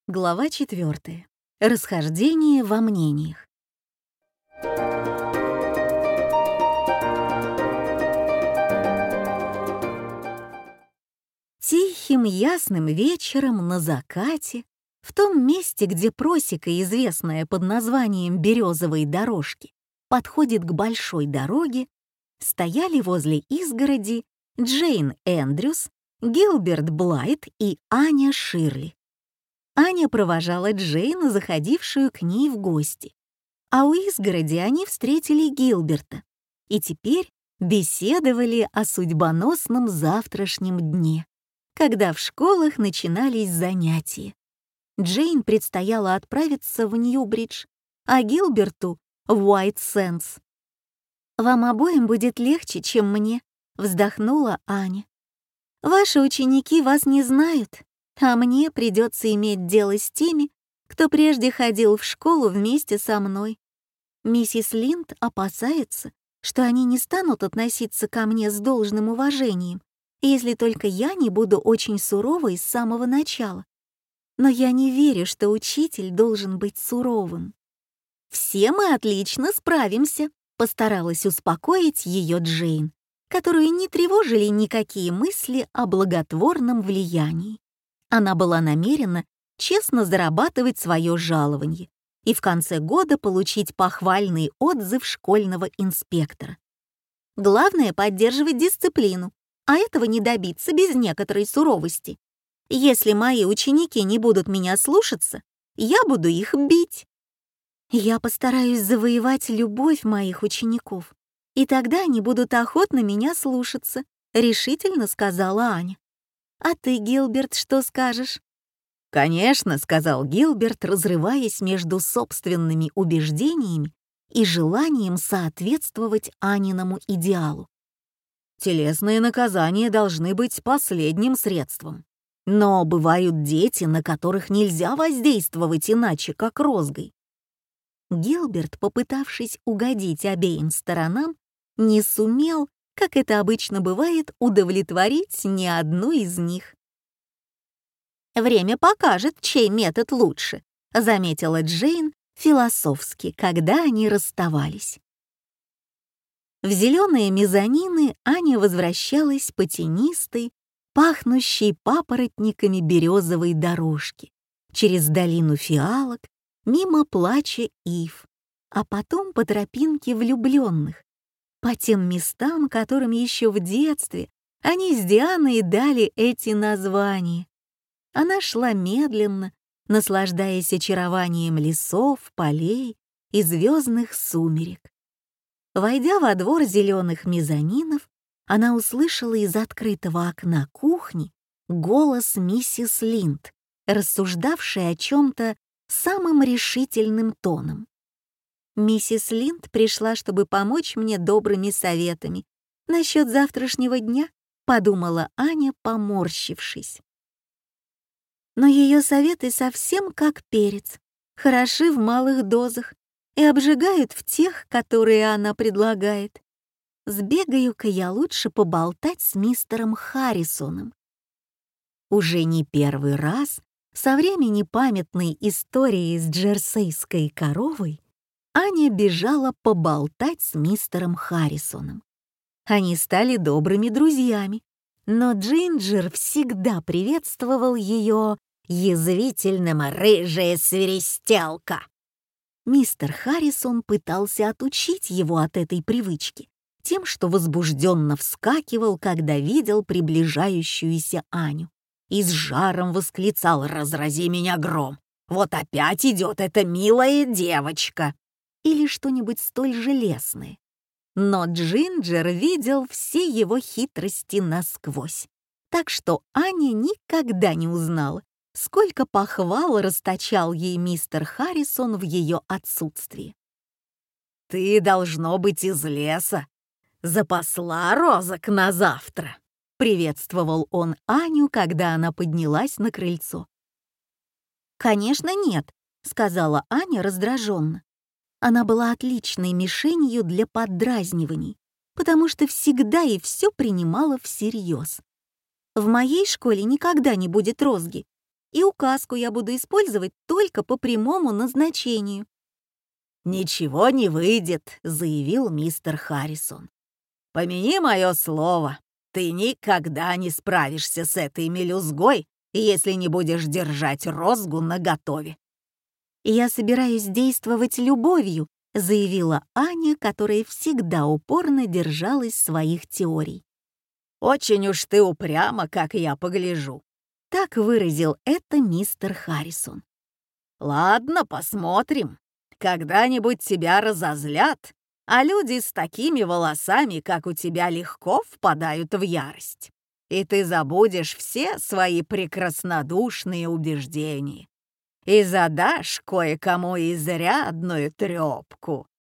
Глава 4. Расхождение во мнениях. Тихим ясным вечером на закате, в том месте, где просека, известная под названием «Березовой дорожки», подходит к большой дороге, стояли возле изгороди Джейн Эндрюс, Гилберт Блайт и Аня Ширли. Аня провожала Джейн, заходившую к ней в гости, а у изгороди они встретили Гилберта и теперь беседовали о судьбоносном завтрашнем дне, когда в школах начинались занятия. Джейн предстояло отправиться в Ньюбридж, а Гилберту — в Уайт-Сэнс. «Вам обоим будет легче, чем мне», — вздохнула Аня. «Ваши ученики вас не знают, а мне придется иметь дело с теми, кто прежде ходил в школу вместе со мной. Миссис Линд опасается, что они не станут относиться ко мне с должным уважением, если только я не буду очень суровой с самого начала. Но я не верю, что учитель должен быть суровым. Все мы отлично справимся», — постаралась успокоить ее Джейн, которую не тревожили никакие мысли о благотворном влиянии. Она была намерена честно зарабатывать свое жалование и в конце года получить похвальный отзыв школьного инспектора. Главное — поддерживать дисциплину, а этого не добиться без некоторой суровости. Если мои ученики не будут меня слушаться, я буду их бить. Я постараюсь завоевать любовь моих учеников, и тогда они будут охотно меня слушаться, решительно сказала Аня. «А ты, Гилберт, что скажешь?» «Конечно», — сказал Гилберт, разрываясь между собственными убеждениями и желанием соответствовать Аниному идеалу. «Телесные наказания должны быть последним средством. Но бывают дети, на которых нельзя воздействовать иначе, как розгой». Гилберт, попытавшись угодить обеим сторонам, не сумел, как это обычно бывает, удовлетворить ни одну из них. «Время покажет, чей метод лучше», — заметила Джейн философски, когда они расставались. В зеленые мезонины Аня возвращалась по тенистой, пахнущей папоротниками березовой дорожке, через долину фиалок, мимо плача ив, а потом по тропинке влюбленных, по тем местам, которым еще в детстве они с Дианой дали эти названия. Она шла медленно, наслаждаясь очарованием лесов, полей и звездных сумерек. Войдя во двор зеленых мезонинов, она услышала из открытого окна кухни голос миссис Линд, рассуждавшей о чем-то самым решительным тоном. «Миссис Линд пришла, чтобы помочь мне добрыми советами насчет завтрашнего дня», — подумала Аня, поморщившись. Но ее советы совсем как перец, хороши в малых дозах и обжигают в тех, которые она предлагает. Сбегаю-ка я лучше поболтать с мистером Харрисоном. Уже не первый раз со времени памятной истории с джерсейской коровой Аня бежала поболтать с мистером Харрисоном. Они стали добрыми друзьями, но Джинджер всегда приветствовал ее язвительным «рыжая свиристелка». Мистер Харрисон пытался отучить его от этой привычки тем, что возбужденно вскакивал, когда видел приближающуюся Аню, и с жаром восклицал: «Разрази меня гром! Вот опять идет эта милая девочка!» или что-нибудь столь же лестное. Но Джинджер видел все его хитрости насквозь, так что Аня никогда не узнала, сколько похвал расточал ей мистер Харрисон в ее отсутствии. «Ты, должно быть, из леса. Запасла розок на завтра», — приветствовал он Аню, когда она поднялась на крыльцо. «Конечно нет», — сказала Аня раздраженно. Она была отличной мишенью для поддразниваний, потому что всегда и все принимала всерьез. «В моей школе никогда не будет розги, и указку я буду использовать только по прямому назначению». «Ничего не выйдет», — заявил мистер Харрисон. «Помяни мое слово, ты никогда не справишься с этой мелюзгой, если не будешь держать розгу наготове». «Я собираюсь действовать любовью», — заявила Аня, которая всегда упорно держалась своих теорий. «Очень уж ты упряма, как я погляжу». Так выразил это мистер Харрисон. «Ладно, посмотрим. Когда-нибудь тебя разозлят, а люди с такими волосами, как у тебя, легко впадают в ярость. И ты забудешь все свои прекраснодушные убеждения и задашь кое-кому изрядную трёпку».